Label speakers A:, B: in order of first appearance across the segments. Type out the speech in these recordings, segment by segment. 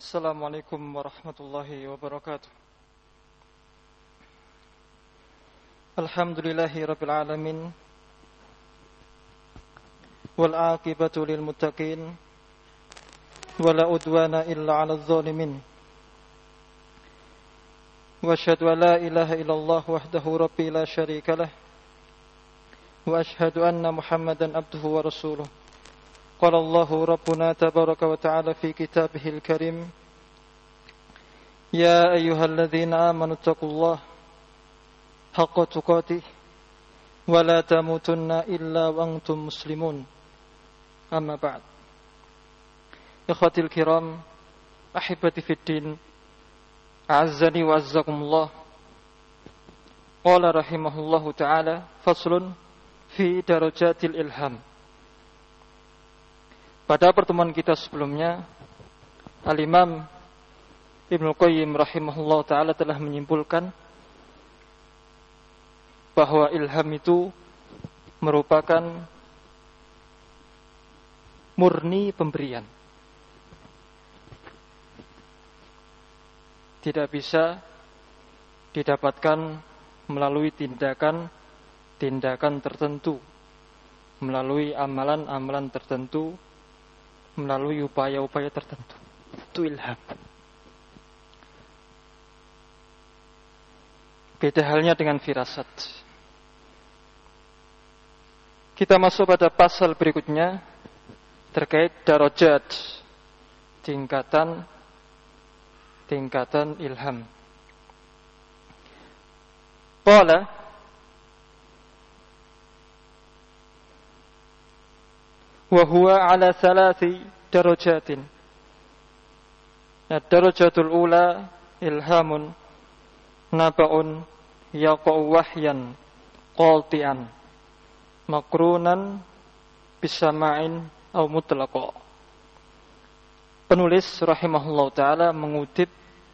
A: Assalamualaikum warahmatullahi wabarakatuh. Alhamdulillahi rabbil alamin, wal aqibatu lil muttaqin, wala udwana illa 'alal zalimin. Wa asyhadu an la ilaha illallah wahdahu rabbi la syarika lah, wa asyhadu anna Muhammadan abduhu wa rasuluh. Qala Allahu Rabbuna tabaraka wa ta'ala fi kitabihil karim, Ya ayyuhalladzina amanu taqullaha haqqa tuqatih wa la tamutunna illa wa antum muslimun. Amma ba'd. Ikhwatil kiram, ahibati fid din, a'azzani wa azzakumullah. Qala rahimahullahu ta'ala, faslun fi darajatil ilham. Pada pertemuan kita sebelumnya, Al-Imam Ibnu Qayyim rahimahullah ta'ala telah menyimpulkan bahwa ilham itu merupakan murni pemberian. Tidak bisa didapatkan melalui tindakan tertentu, melalui amalan-amalan tertentu, melalui upaya-upaya tertentu. Itu ilham. Beda halnya dengan firasat. Kita masuk pada pasal berikutnya terkait darajat, tingkatan ilham. Qala wa huwa ala thalathi darajatin. Ad-darajatul ula ilhamun naba'un yaqa'u wahyan qalti'an makrunan bisama'in aw mutlaqa. Penulis rahimahullah ta'ala mengutip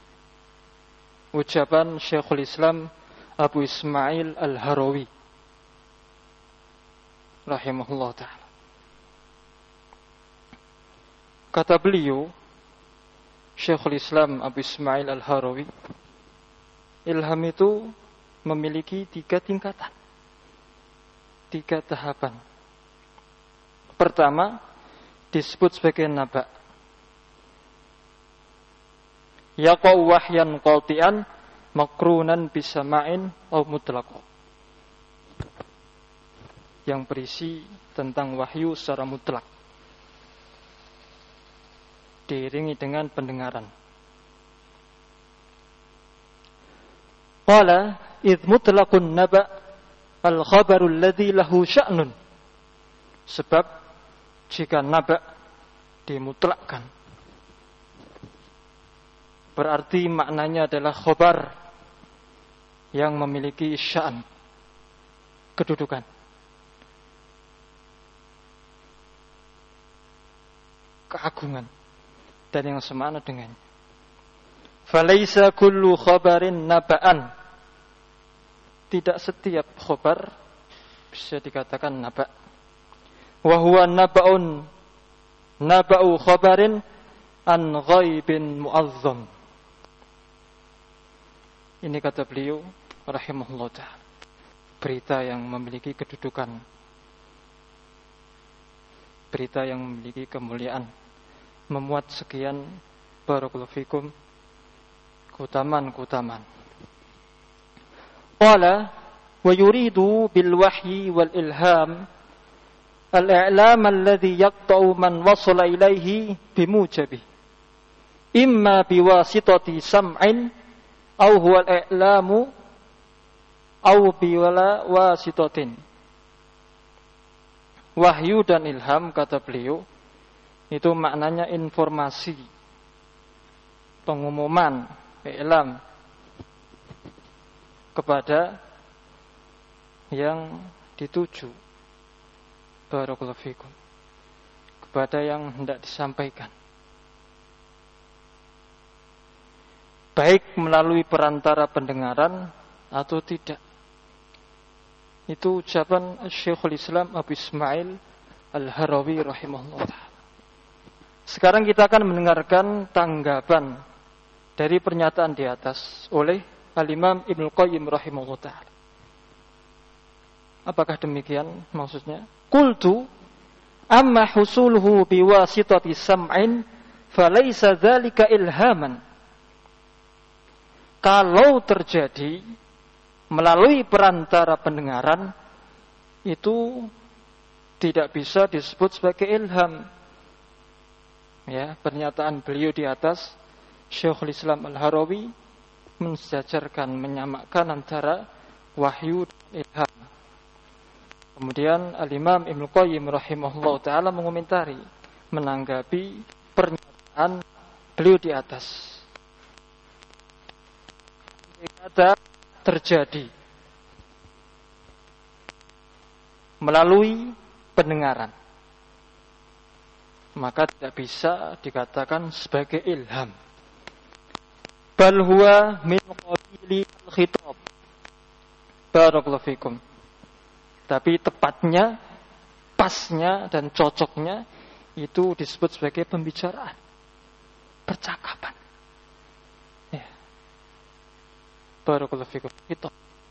A: ucapan Syekhul Islam Abu Ismail Al-Harawi rahimahullah ta'ala. Kata beliau, Syekhul Islam Abu Ismail Al-Harawi, ilham itu memiliki 3 tingkatan, 3 tahapan. Pertama, disebut sebagai naba. Yaqa'u wahyan qalti'an makrunan bisama'in aw mutlaqo. Yang berisi tentang wahyu secara mutlak, diiringi dengan pendengaran. Qala idh mutlaqun naba al-khabarul ladzi lahu sya'nun. Sebab jika naba dimutlakkan, berarti maknanya adalah khabar yang memiliki sya'an, kedudukan. Keagungan dan yang semakna dengannya. Falaisa kullu khabarin naba'an. Tidak setiap khabar bisa dikatakan naba'. Wa huwa naba'u khabarin an ghaibin mu'azzam. Ini kata beliau rahimahullah ta'ala, berita yang memiliki kedudukan, berita yang memiliki kemuliaan, memuat sekian barakallahu fikum keutamaan. Qala wa yuridu bil wahyi wal ilham al-i'lam alladhi yaqta'u man wasala ilayhi bimujabi imma biwasitati sam'in aw huwa al-i'lamu aw biwala wasitatin. Wahyu dan ilham, kata beliau, itu maknanya informasi, pengumuman, i'lam kepada yang dituju, barakallahu fikum, kepada yang hendak disampaikan, baik melalui perantara pendengaran atau tidak. Itu ucapan Syekhul Islam Abu Ismail Al-Harawi rahimahullah ta'ala. Sekarang kita akan mendengarkan tanggapan dari pernyataan di atas oleh Al-Imam Ibnul Qayyim rahimahullah ta'ala. Apakah demikian maksudnya? Qultu amma husuluhu biwasitati sam'in falaysa dzalika ilhaman. Kalau terjadi melalui perantara pendengaran, itu tidak bisa disebut sebagai ilham. Ya, pernyataan beliau di atas, Syekhul Islam Al-Harawi mensejajarkan, menyamakan antara wahyu dan ilham. Kemudian Al-Imam Ibnu Qayyim rahimahullah ta'ala mengomentari, menanggapi pernyataan beliau di atas. Kata terjadi melalui pendengaran, maka tidak bisa dikatakan sebagai ilham. Bal huwa min qabili al-khitab. Barakallahu fikum. Tapi tepatnya, pasnya dan cocoknya itu disebut sebagai pembicaraan, percakapan. Ya. Barakallahu fikum. Itu.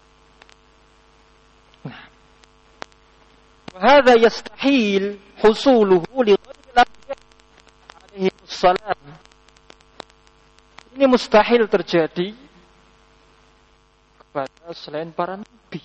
A: Nah, wa hadza yastahil husuluhu li ghairi al-anbiya alaihi wassalam. Ini mustahil terjadi kepada selain para nabi.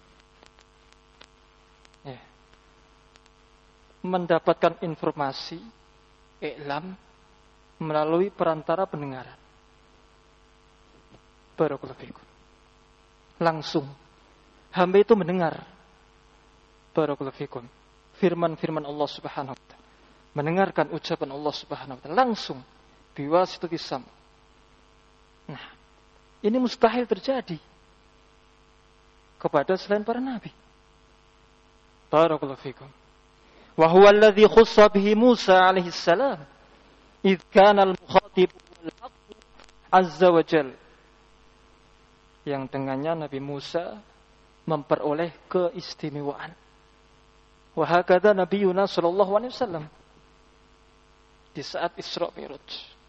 A: Ya. Mendapatkan informasi i'lam melalui perantara pendengaran. Barakallahu fikum. Langsung hamba itu mendengar, barakallahu fikum, firman-firman Allah Subhanahu wa ta'ala, mendengarkan ucapan Allah Subhanahu wa ta'ala langsung biwasitati sam'. Nah, ini mustahil terjadi kepada selain para nabi. Barakallahu fikum. Wa huwa alladhi khussa bihi Musa alaihi salam idh kana al-mukhatib wal-haqq azza wa jalla, yang dengannya Nabi Musa memperoleh keistimewaan. Wa hakadha nabiyuna sallallahu alaihi wasallam di saat Isra Mi'raj.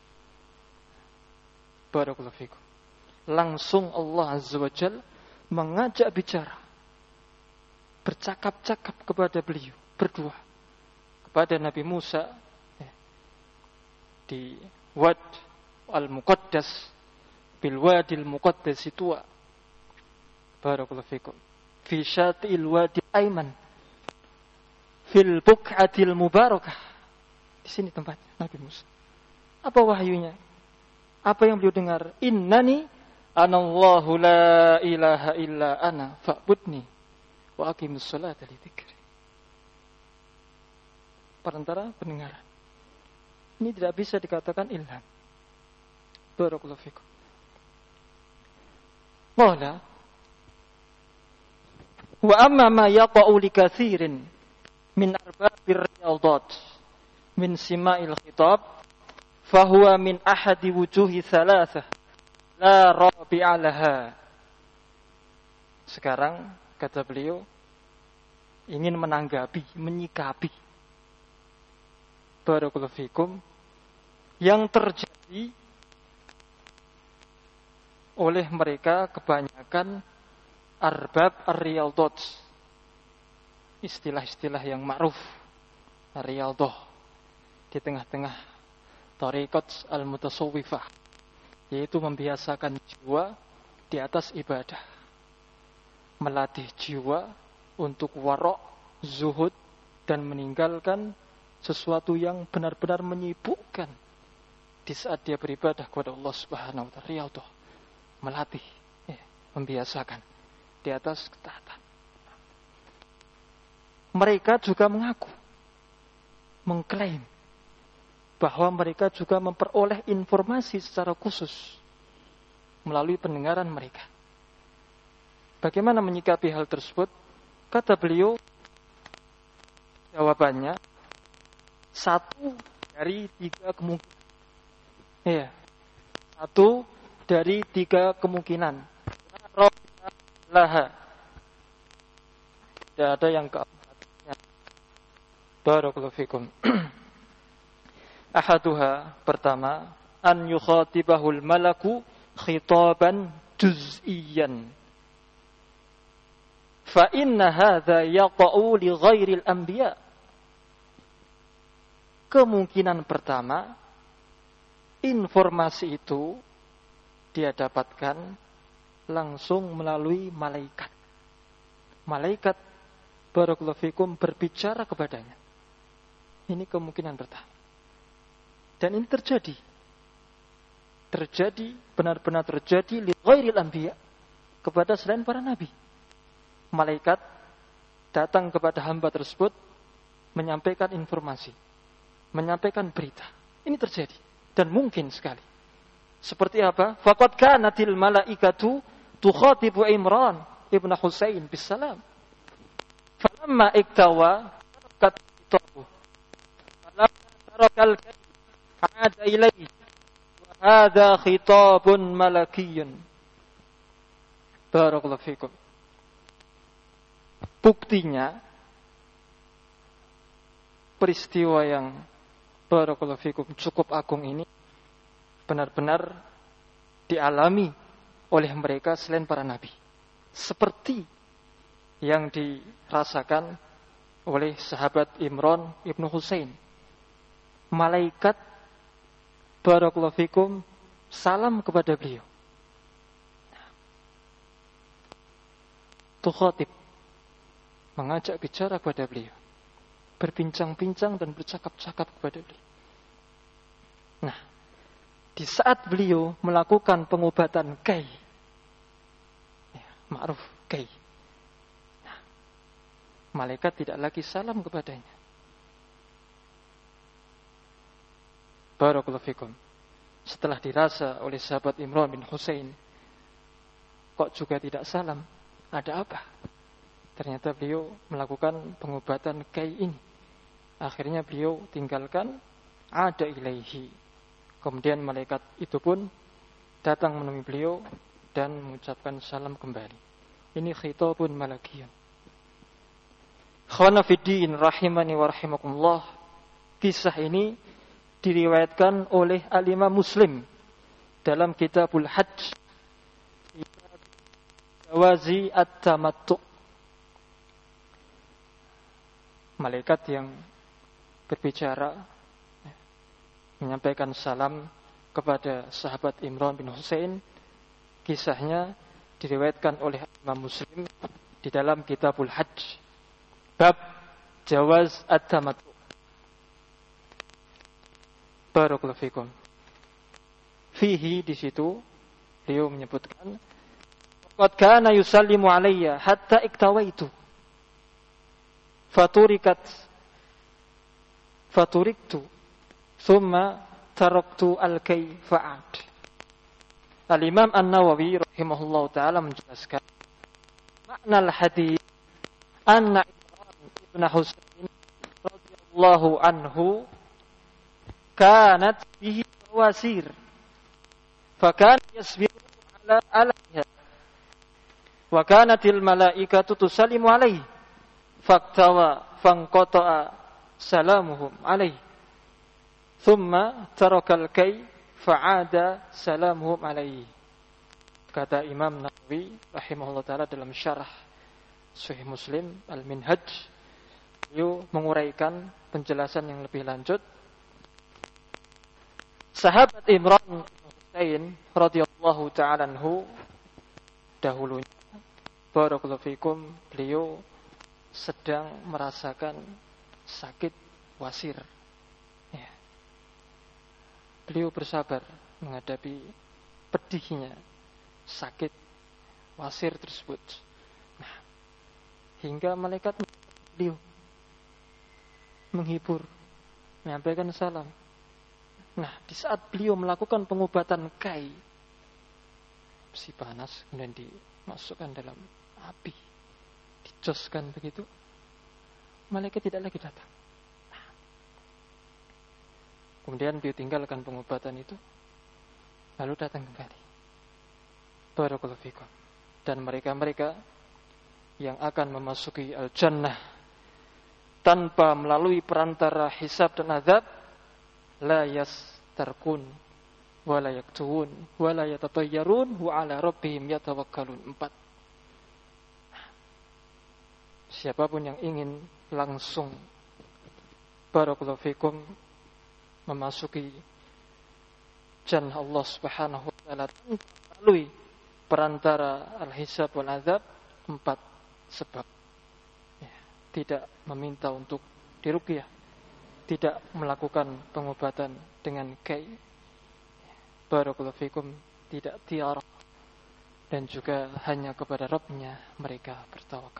A: Barakallahu fikum. Langsung Allah azza wa jalla mengajak bicara, bercakap-cakap kepada beliau berdua, kepada Nabi Musa di Wad al-Muqaddas, bil Wadil Muqaddas Tuwa. Barakallahu fikum. Fi syatil Wadi Aiman, fil buq'atil mubarakah. Di sini tempatnya Nabi Musa. Apa wahyunya? Apa yang beliau dengar? Innani anallahu la ilaha illa ana fa'budni wa aqimus salata li dzikri. Perantara pendengaran. Ini tidak bisa dikatakan ilham. Barakallahu fikum. Qala wa amma ma yaqa'u li katsirin min arbabir riyadat min sima'il khitab fahuwa min ahadi wujuhi thalathah la rabi'a laha. Sekarang kata beliau ingin menanggapi, menyikapi, barakallahu fikum, yang terjadi oleh mereka kebanyakan arbab ar-riyadat, istilah-istilah yang ma'ruf ar-riyadah di tengah-tengah tariqat al-mutasawwifah, yaitu membiasakan jiwa di atas ibadah, melatih jiwa untuk warok, zuhud, dan meninggalkan sesuatu yang benar-benar menyibukkan di saat dia beribadah kepada Allah Subhanahu wa ta'ala. Riyadah, melatih, membiasakan di atas ketaatan. Mereka juga mengaku, mengklaim bahwa mereka juga memperoleh informasi secara khusus melalui pendengaran mereka. Bagaimana menyikapi hal tersebut? Kata beliau, jawabannya satu dari tiga kemungkinan. Ya, satu dari tiga kemungkinan. Laha. Tidak ada yang keempatnya. Barakallahu fikum. Ahaduha, pertama, an yukhatibahul malaku khitaban juz'iyan. Fa inna hadza yaqa'u li ghairil anbiya. Kemungkinan pertama, informasi itu dia dapatkan langsung melalui malaikat. Malaikat barakallahu fikum berbicara kepadanya. Ini kemungkinan pertama. Dan ini terjadi, benar-benar terjadi li ghairil anbiya, kepada selain para nabi. Malaikat datang kepada hamba tersebut, menyampaikan informasi, menyampaikan berita. Ini terjadi dan mungkin sekali. Seperti apa? Faqad kanatil malaikatu tukhatibu Imran ibn Husain bisalam. Falamma iktawa katabu. Falamma tarakal ada ilaihi wa hadza khitabun malakiyyun. Barakallahu fikum. Buktinya peristiwa yang barakallahu fikum cukup agung ini benar-benar dialami oleh mereka selain para nabi. Seperti yang dirasakan oleh sahabat Imran ibnu Husain. Malaikat barakallahu fikum salam kepada beliau. Tukhatib, mengajak bicara kepada beliau, berbincang-bincang dan bercakap-cakap kepada beliau. Nah, di saat beliau melakukan pengobatan kai, ma'ruf kai, nah, malaikat tidak lagi salam kepadanya. Barakallahu fikum. Setelah dirasa oleh sahabat Imran bin Husain, kok juga tidak salam? Ada apa? Ternyata beliau melakukan pengobatan kai ini. Akhirnya beliau tinggalkan ada ilaihi. Kemudian malaikat itu pun datang menemui beliau dan mengucapkan salam kembali. Ini khitabun malakiyun. Khana fiddin rahimani wa rahimakumullah. Kisah ini diriwayatkan oleh al-Imam Muslim dalam Kitabul Hajj, Jawazi at-Tamattu. Malaikat yang berbicara menyampaikan salam kepada sahabat Imran bin Husain. Kisahnya diriwayatkan oleh Imam Muslim di dalam Kitabul Hajj, bab Jawaz at-Tamattu. Barakallahu fikum. Fihi, di situ beliau menyebutkan, qad kana yusallimu alayya hatta iktawaitu faturiktu thumma taraktu al-kay fa'ad. Al-Imam An-Nawawi rahimahullahu ta'ala menjelaskan makna al-hadits anna Imran ibn Husain radhiyallahu anhu kanat bihi wasir fakan yasbiru ala alaiha wa kanatil malaikatu tusallimu alaihi faktawa fanqata'a salamuhum alaihi thumma tarakal kay fa'ada salamuhum alaihi. Kata Imam Nawawi rahimahullah ta'ala dalam syarah Sahih Muslim Al-Minhaj, beliau menguraikan penjelasan yang lebih lanjut. Sahabat Imran bin Husain radhiyallahu ta'ala anhu, dahulunya barakallahu fikum, beliau sedang merasakan sakit wasir. Ya. Beliau bersabar menghadapi pedihnya sakit wasir tersebut. Nah, hingga malaikat beliau menghibur, menyampaikan salam. Nah, di saat beliau melakukan pengobatan kai, besi panas kemudian dimasukkan dalam api, dijoskan begitu, malaikat tidak lagi datang. Nah, kemudian beliau tinggalkan pengobatan itu, lalu datang kembali. Barakallahu fikum. Dan mereka-mereka yang akan memasuki al-jannah tanpa melalui perantara hisab dan azab, la yastarqun wa la yaktun wa la yatatayyarun wa ala rabbihim yatawakkalun. 4. Siapapun yang ingin langsung barakallahu fikum memasuki jannah Allah Subhanahu wa taala melalui perantara al-hisab wal azab, 4 sebab. Tidak meminta untuk diruqyah, tidak melakukan pengobatan dengan kai, barakallahu fikum, tidak tiarah, dan juga hanya kepada Rabbnya mereka bertawakal.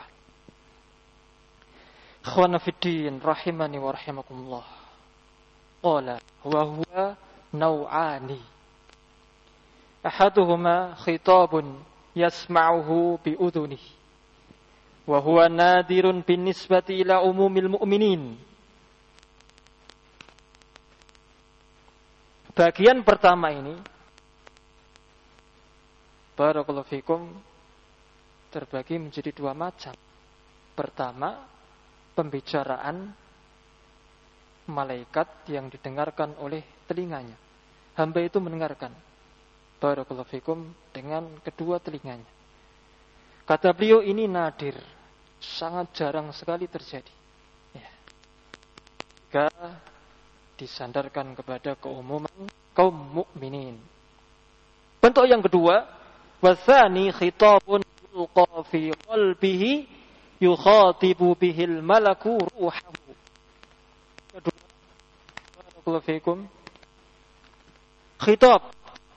A: Ikhwana fiddin rahimani wa rahimakumullah. Qala wa huwa naw'ani. Ahaduhuma khitabun yasma'uhu bi udhunihi wa huwa nadirun bin nisbati ila umumil mu'minin. Bagian pertama ini, barakallahu fikum, terbagi menjadi 2 macam. Pertama, pembicaraan malaikat yang didengarkan oleh telinganya. Hamba itu mendengarkan, barakallahu fikum, dengan kedua telinganya. Kata beliau, ini nadir, sangat jarang sekali terjadi. Jika disandarkan kepada keumuman kaum mukminin. Bentuk yang kedua, wasani khitabun yulqa fi qalbihi yukhatibu bihil malaku ruhahu. Kedua, barakallahu fikum, khitab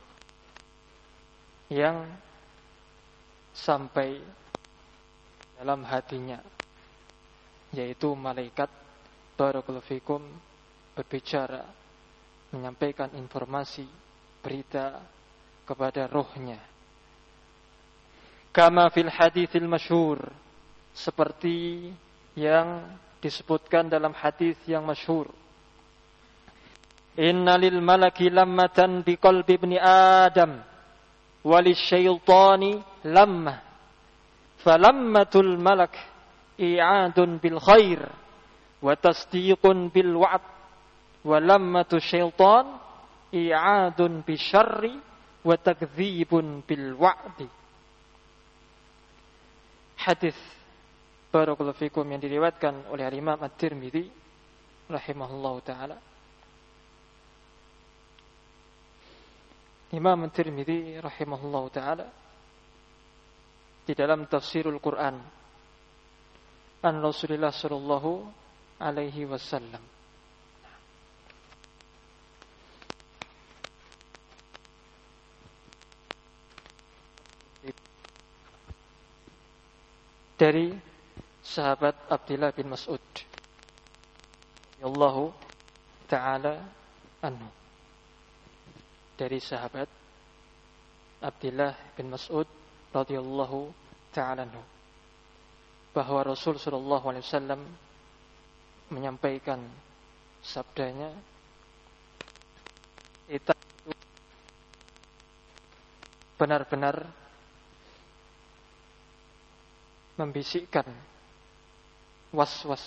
A: yang sampai dalam hatinya, yaitu malaikat, barakallahu fikum, berbicara, menyampaikan informasi, berita kepada rohnya. Kama fil haditsil masyhur, seperti yang disebutkan dalam hadis yang masyhur. Inna lil malaki lammatan bi qalbi ibni Adam walisyaitani lammah. Falammatul malak i'adun bil khair wa tasdiqun bil wa'd. Walammatu syaitan i'adun bisyarri wa takdzibun bil wa'di. Hadis barakallahu fikum yang diriwayatkan oleh Imam At-Tirmidzi rahimahullahu taala. Imam At-Tirmidzi rahimahullahu taala di dalam tafsirul Quran an Rasulullah sallallahu alaihi wasallam, dari sahabat Abdullah bin Mas'ud radhiyallahu ta'ala anhu. Dari sahabat Abdullah bin Mas'ud radhiyallahu ta'ala anhu, bahwa Rasul sallallahu alaihi wasallam menyampaikan sabdanya, itu benar-benar membisikkan was-was,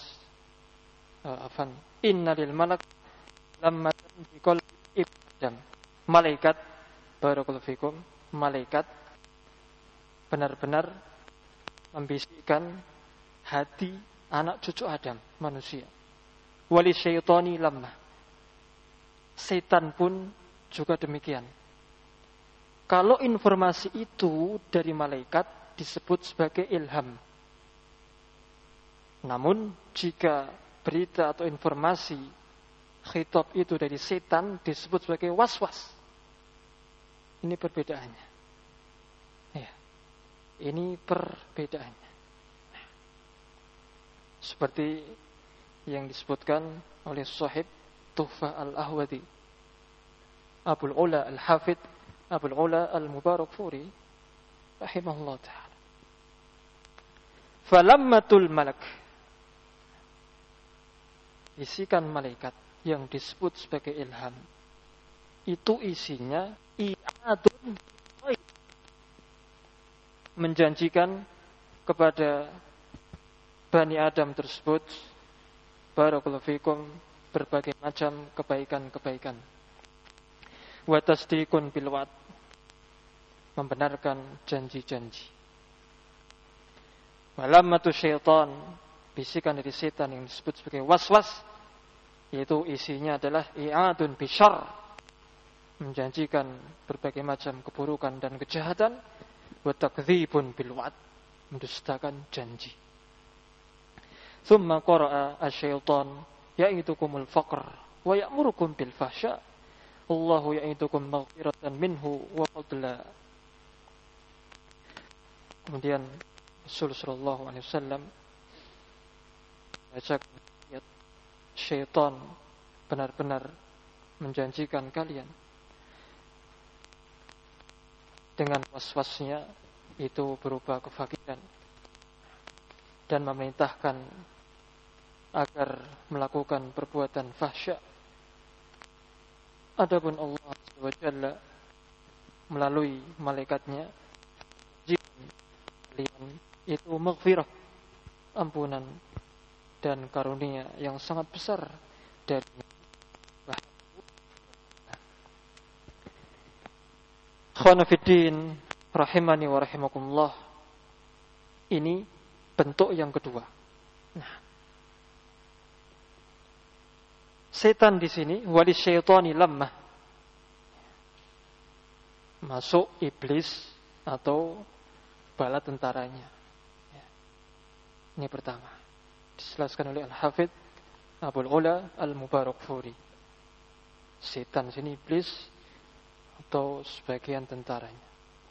A: inna lil malak lammatan bi qalbi ibn. Malaikat, barakallahu fikum, malaikat benar-benar membisikkan hati anak cucu Adam, manusia. Wali syaitani lammah. Setan pun juga demikian. Kalau informasi itu dari malaikat disebut sebagai ilham. Namun jika berita atau informasi khitab itu dari setan disebut sebagai was-was. Ini perbedaannya. Ya. Ini perbedaannya. Seperti yang disebutkan oleh Sahib Tuhfah Al-Ahwadi, Abul Ula Al-Hafidh Abul Ula Al-Mubarakfuri rahimahullah ta'ala. Falammatul malak, bisikan malaikat yang disebut sebagai ilham, itu isinya i'adun, menjanjikan kepada Bani Adam tersebut, barakallahu fikum, berbagai macam kebaikan-kebaikan. Wa tasdiqun bil wa'd, membenarkan janji-janji. Walamatu syaitan, bisikan dari setan yang disebut sebagai waswas, yaitu isinya adalah i'adun bisyarr, menjanjikan berbagai macam keburukan dan kejahatan. Wa takdzibun bil wa'd, mendustakan janji. Tsumma qara'a asy-syaitan ya'idukumul faqr wa ya'murukum bil fahsya. Allahu ya'idukum maghfiratan minhu wa fadla. Kemudian Rasul sallallahu alaihi wasallam baca ayat, syaitan benar-benar menjanjikan kalian dengan waswasnya itu berupa kefakiran dan memerintahkan agar melakukan perbuatan fahsya. Adapun Allah SWT melalui malaikatnya jika kalian itu maghfirah, ampunan dan karunia yang sangat besar dari Khanafiddin rahimani wa rahimakumullah. Ini bentuk yang kedua. Nah, setan di sini wali syaitani lamah, masuk iblis atau bala tentaranya. Ini pertama, dijelaskan oleh Al-Hafidz Abul Ula Al-Mubarakfuri. Setan sini iblis atau sebagian tentaranya.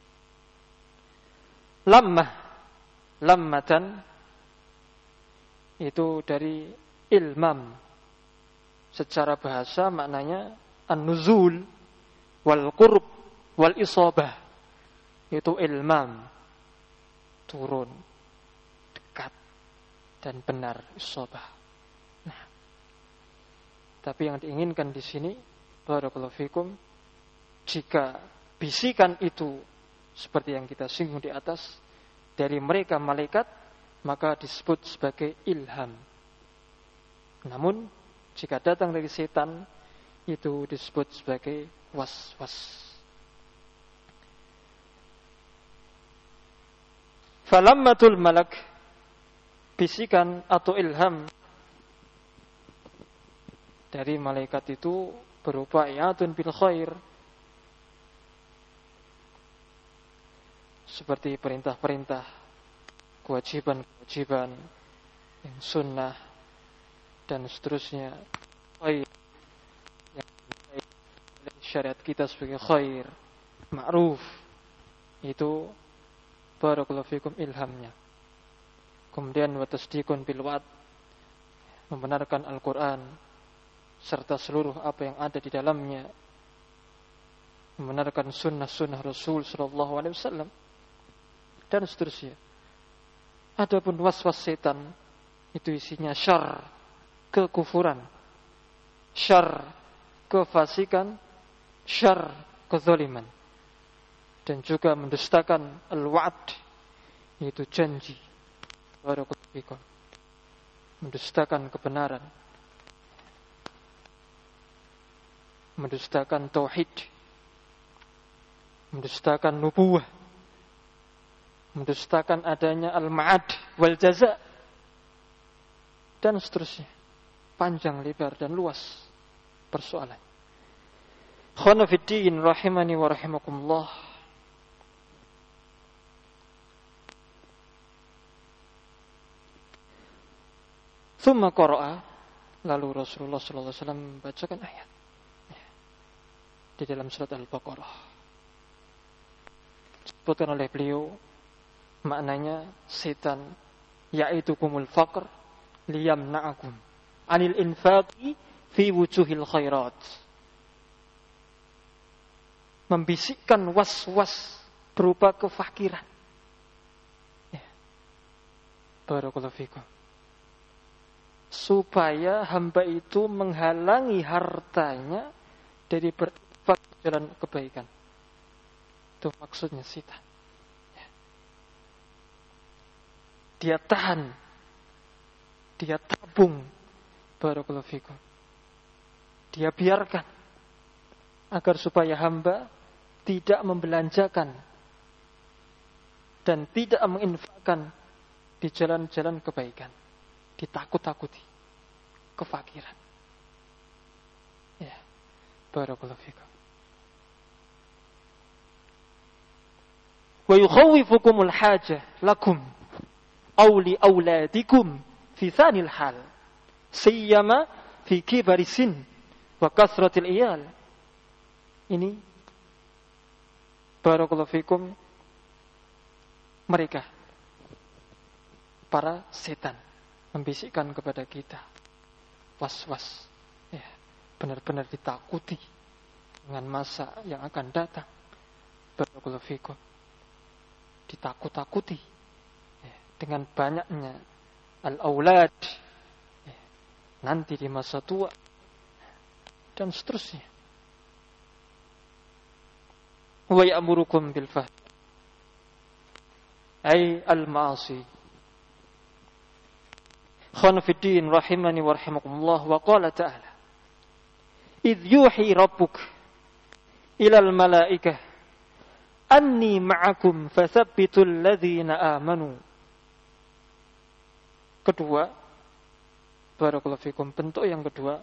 A: Lammatan itu dari ilmam. Secara bahasa maknanya an-nuzul wal qurb wal isabah. Itu ilmam, turun, dekat dan benar, isabah. Nah, tapi yang diinginkan di sini, barakallahu fikum, jika bisikan itu seperti yang kita singgung di atas dari mereka malaikat, maka disebut sebagai ilham. Namun jika datang dari setan, itu disebut sebagai waswas. Falammatul malak, bisikan atau ilham dari malaikat itu berupa i'atun bil khair, seperti perintah-perintah, kewajiban-kewajiban yang sunnah dan seterusnya, khair yang syariat kita sebagai khair, ma'ruf, itu barakallahu fikum ilhamnya. Kemudian wa tasdiqun bil wa'd, membenarkan Al-Qur'an serta seluruh apa yang ada di dalamnya, membenarkan sunnah-sunnah Rasul sallallahu alaihi wasallam dan seterusnya. Adapun waswas setan itu isinya syarr, kekufuran, syarr, kefasikan, syarr, kezaliman, dan juga mendustakan al-wa'd, yaitu janji, barakallahu fikum, mendustakan kebenaran, mendustakan tauhid, mendustakan nubuwah, mendustakan adanya al-ma'ad wal jaza, dan seterusnya. Panjang, lebar, dan luas persoalan. Khanafiddin rahimani wa rahimakumullah. Thumma qara'a, lalu Rasulullah sallallahu alaihi wasallam membacakan ayat di dalam surat Al-Baqarah. Disebutkan oleh beliau, maknanya setan ya'itukumul faqr liyamna'akum anil infaqi fi wujuhil khairat, membisikkan was-was berupa kefakiran. Barakallahu fikum, supaya hamba itu menghalangi hartanya dari berinfak jalan kebaikan. Itu maksudnya setan. Dia tahan, dia tabung, barakallahu fikum, Dia biarkan agar supaya hamba tidak membelanjakan dan tidak menginfakkan di jalan-jalan kebaikan, ditakut-takuti kefakiran. Ya, barakallahu fikum. Wa yukhawwifukumul hajah lakum aw li auladikum fi thanil hal siyama fi kibari sin wa kasratil iyal. Ini barakallahu fikum, mereka para setan membisikkan kepada kita, was-was, ya, benar-benar ditakuti dengan masa yang akan datang. Barakallahu fikum, ditakut-takuti ya, dengan banyaknya al-aulad ya, nanti di masa tua dan seterusnya. Wa ya'murukum bil fahsy ay al-ma'asi. Khanafiddin rahimani wa rahimakumullah, wa qala ta'ala idh yuhi rabbuk ilal malaikah anni ma'akum fathabbitul ladzina amanu. Kedua, barakallahu fikum, bentuk yang kedua,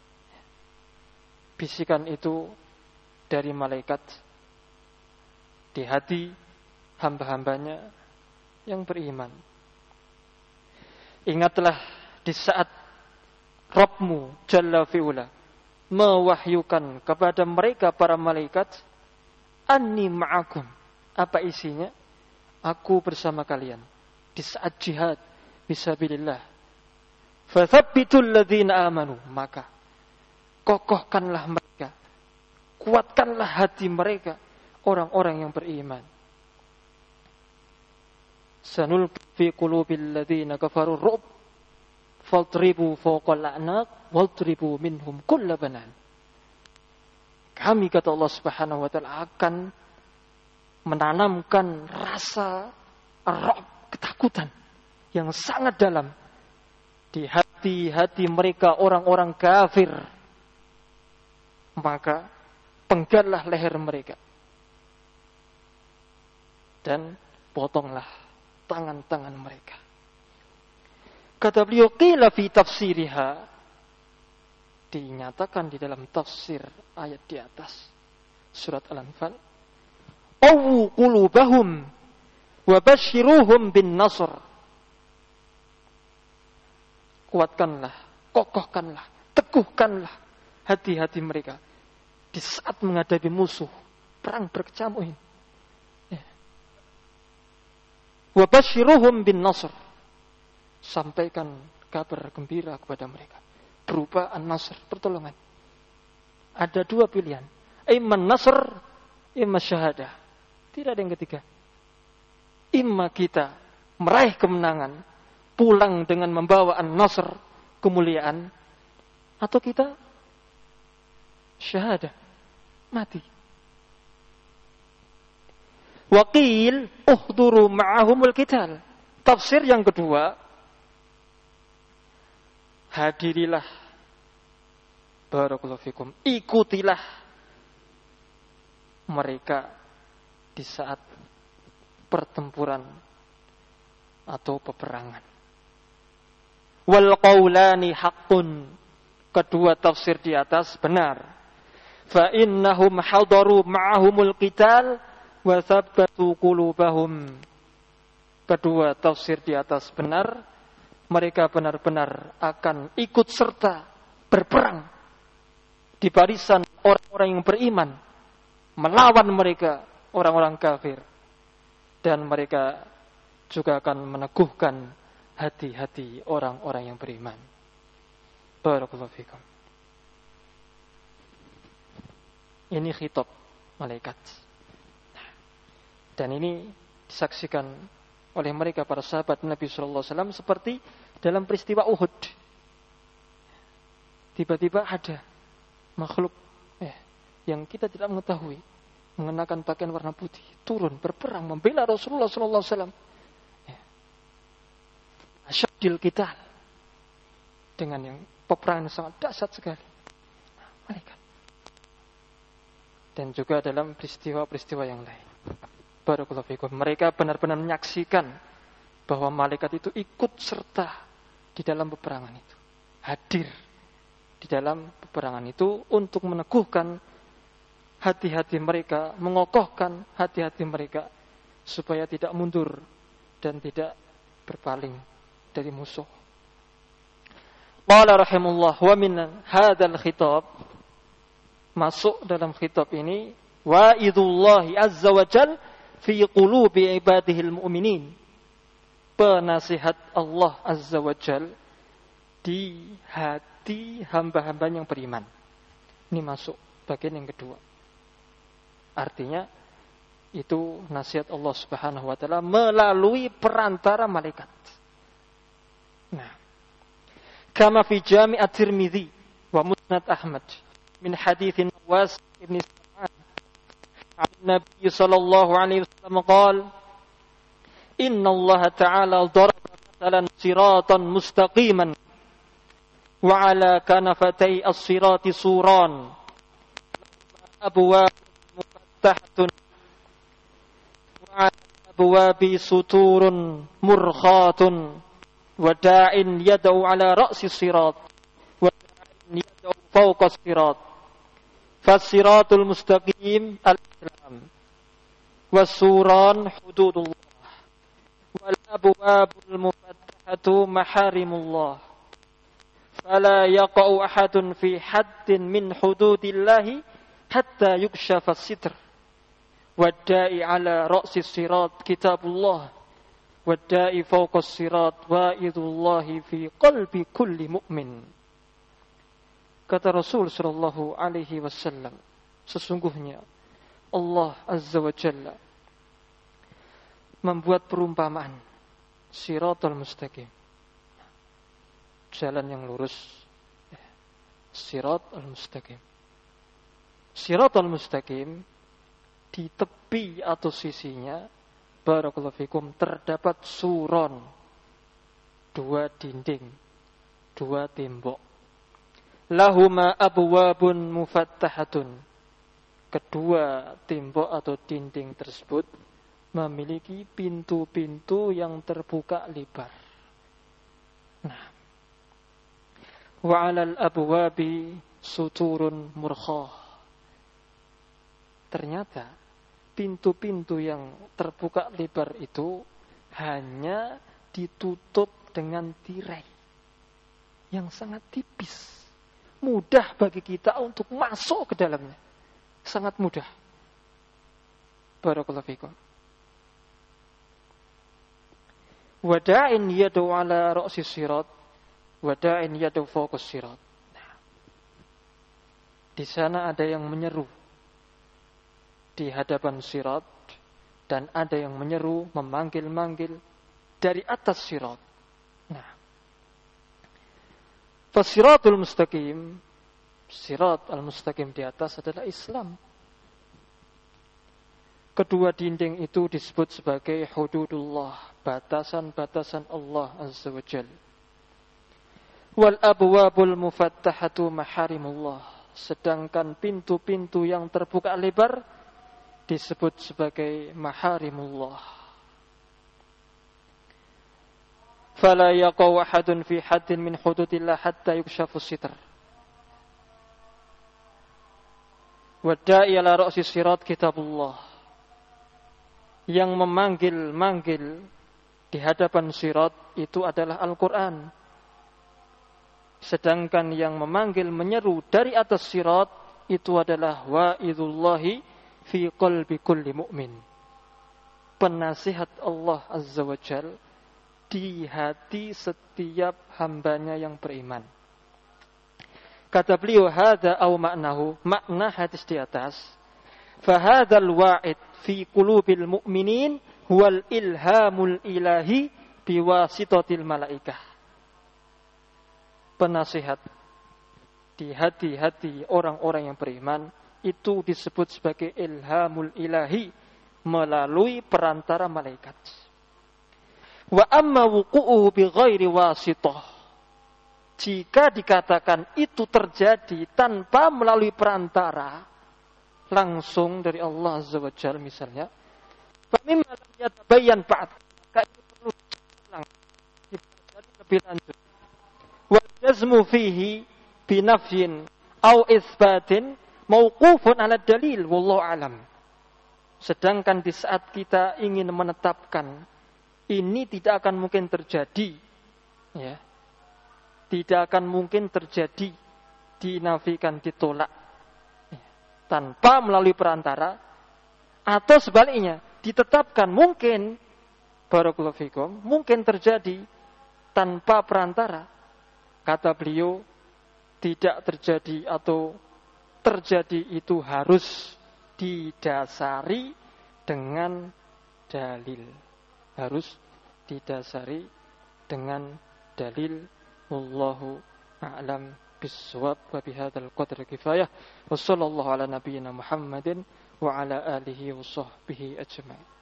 A: bisikan itu dari malaikat di hati hamba-hambanya yang beriman. Ingatlah di saat Rabbmu Jalla fi'ula mewahyukan kepada mereka para malaikat, anni ma'akum. Apa isinya? Aku bersama kalian di saat jihad fisabilillah. Fathabbitul ladzina amanu, maka kokohkanlah mereka, kuatkanlah hati mereka, orang-orang yang beriman. Sanulqi fi qulubil ladzina kafaru ru'b fadribu fawqal a'naq wadribu minhum kulla banan. Kami, kata Allah Subhanahu wa taala, akan menanamkan rasa ar-ru'b, ketakutan yang sangat dalam di hati-hati mereka orang-orang kafir. Maka penggallah leher mereka dan potonglah tangan-tangan mereka. Kata beliau, qila fi tafsiriha, dinyatakan di dalam tafsir ayat di atas surat Al-Anfal, awu qulubahum wa basyiruhum bin nasr. Kuatkanlah, kokohkanlah, teguhkanlah hati-hati mereka di saat menghadapi musuh perang berkecamuk ini. Wa basyiruhum bin nasr, sampaikan kabar gembira kepada mereka berupa an-nasr, pertolongan. Ada dua pilihan, imman nasr, imma syahadah. Tidak ada yang ketiga. Imma kita meraih kemenangan, pulang dengan membawa an-nasr, kemuliaan, atau kita syahadah, mati. Waqil uhduru ma'ahumul qital. Tafsir yang kedua, hadirilah, barakallahu fikum, ikutilah mereka di saat pertempuran atau peperangan. Wal qaulani haqqun. Kedua tafsir di atas benar. Fa innahum hadaru ma'ahumul qital wa tsabbatu qulubahum. Kedua tafsir di atas benar. Mereka benar-benar akan ikut serta berperang di barisan orang-orang yang beriman, melawan mereka orang-orang kafir, dan mereka juga akan meneguhkan hati-hati orang-orang yang beriman. Barakallahu fikum. Ini khitab malaikat. Dan ini disaksikan oleh mereka para sahabat Nabi sallallahu alaihi wasallam seperti dalam peristiwa Uhud. Tiba-tiba ada makhluk yang kita tidak mengetahui mengenakan pakaian warna putih turun berperang membela Rasulullah sallallahu alaihi wasallam. Asyadil qital, dengan yang peperangan sangat dahsyat sekali. dan juga dalam peristiwa-peristiwa yang lain. Barakallahu fikum. Mereka benar-benar menyaksikan bahwa malaikat itu ikut serta di dalam peperangan itu, hadir di dalam peperangan itu untuk meneguhkan hati-hati mereka, mengokohkan hati-hati mereka supaya tidak mundur dan tidak berpaling dari musuh. Qala rahimullah wa min hadzal khitab, masuk dalam khitab ini wa'idullahi azza wa jal fi qulubi ibadihil mu'minin, penasihat Allah azza wa jal di hati hamba-hamba yang beriman. Ini masuk bagian yang kedua. Artinya itu nasihat Allah Subhanahu wa taala melalui perantara malaikat. Nah, kama fi Jami' at-Tirmidzi wa Musnad Ahmad min hadits Nawas ibn Sam'an an Nabi sallallahu alaihi wasallam qala inna Allah ta'ala daraba mathalan siratan mustaqiman wa ala kanafatay as-sirati suran abwab mufattahatun wa ala abwabi suturun murkhatun wa da'in yad'u ala ra'si sirat wa da'in yad'u fawqa sirat fas-siratul mustaqim al-islam was-suran hududullah wal abwabul mufattahatu maharimullah fala yaqa'u ahadun fi haddin min hududillahi hatta yukshafa as-sitr wad-da'i ala ra'si sirat kitabullah wad-da'i fawqa as-sirat wa'idullahi fi qalbi kulli mu'min. Kata Rasul sallallahu alaihi wasallam, sesungguhnya Allah azza wa jalla membuat perumpamaan siratal mustaqim, jalan yang lurus, siratal mustaqim. Siratal mustaqim di tepi atau sisinya, barakallahu fikum, terdapat suron, dua dinding, dua tembok. Lahuma abwabun mufattahatun. Kedua tembok atau dinding tersebut memiliki pintu-pintu yang terbuka lebar. Nah, wa 'alal abwabi suturun murkhah. Ternyata pintu-pintu yang terbuka lebar itu hanya ditutup dengan tirai yang sangat tipis. Mudah bagi kita untuk masuk ke dalamnya. Sangat mudah. Barakallahu fikum. Wada'in yadu ala ra'si sirat, wada'in yadu fawqa sirat. Nah, di sana ada yang menyeru di hadapan sirat dan ada yang menyeru, memanggil-manggil dari atas sirat. Nah, fasiratul mustaqim, sirat al-mustaqim di atas adalah Islam. Kedua dinding itu disebut sebagai hududullah, batasan-batasan Allah azza wa jalla. Wal abwabul mufattahatu maharimullah, sedangkan pintu-pintu yang terbuka lebar disebut sebagai maharimullah. Fala yaqaw ahadun fi haddin min hududillah hatta yukshafu sitr. Wada'i ala ra'si sirat kitabullah. Yang memanggil-manggil di hadapan sirat itu adalah Al-Quran. Sedangkan yang memanggil menyeru dari atas sirat itu adalah wa'idullahi fi qalbi kulli mu'min. Penasihat Allah azza wa jal di hati setiap hambanya yang beriman. Kata beliau, hadza au maknahu, makna hadis di atas, fa hadzal wa'id fi qulubil mu'minin huwal ilhamul ilahi biwasitatil malaikah. Penasihat di hati-hati orang-orang yang beriman itu disebut sebagai ilhamul ilahi melalui perantara malaikat. Wa amma wuqu'uhu bi ghairi wasithah, jika dikatakan itu terjadi tanpa melalui perantara, langsung dari Allah Azza wa Jalla misalnya, famimma lam yatabayyan ba'd, maka itu perlu dipelajari lebih lanjut. Wal jazmu fihi binafyin au isbatin mauqufun ala dalil wallahu alam. Sedangkan di saat kita ingin menetapkan ini tidak akan mungkin terjadi, ya, tidak akan mungkin terjadi, dinafikan, ditolak, ya, tanpa melalui perantara, atau sebaliknya ditetapkan mungkin, barakallahu fikum, mungkin terjadi tanpa perantara. Kata beliau, tidak terjadi atau terjadi itu harus didasari dengan dalil. Harus didasari dengan dalil. Wallahu a'lam bis-shawab. Wa bihadzal qadri kifayah. Wa sallallahu ala nabiyyina Muhammadin wa ala alihi wa sahbihi ajma'in.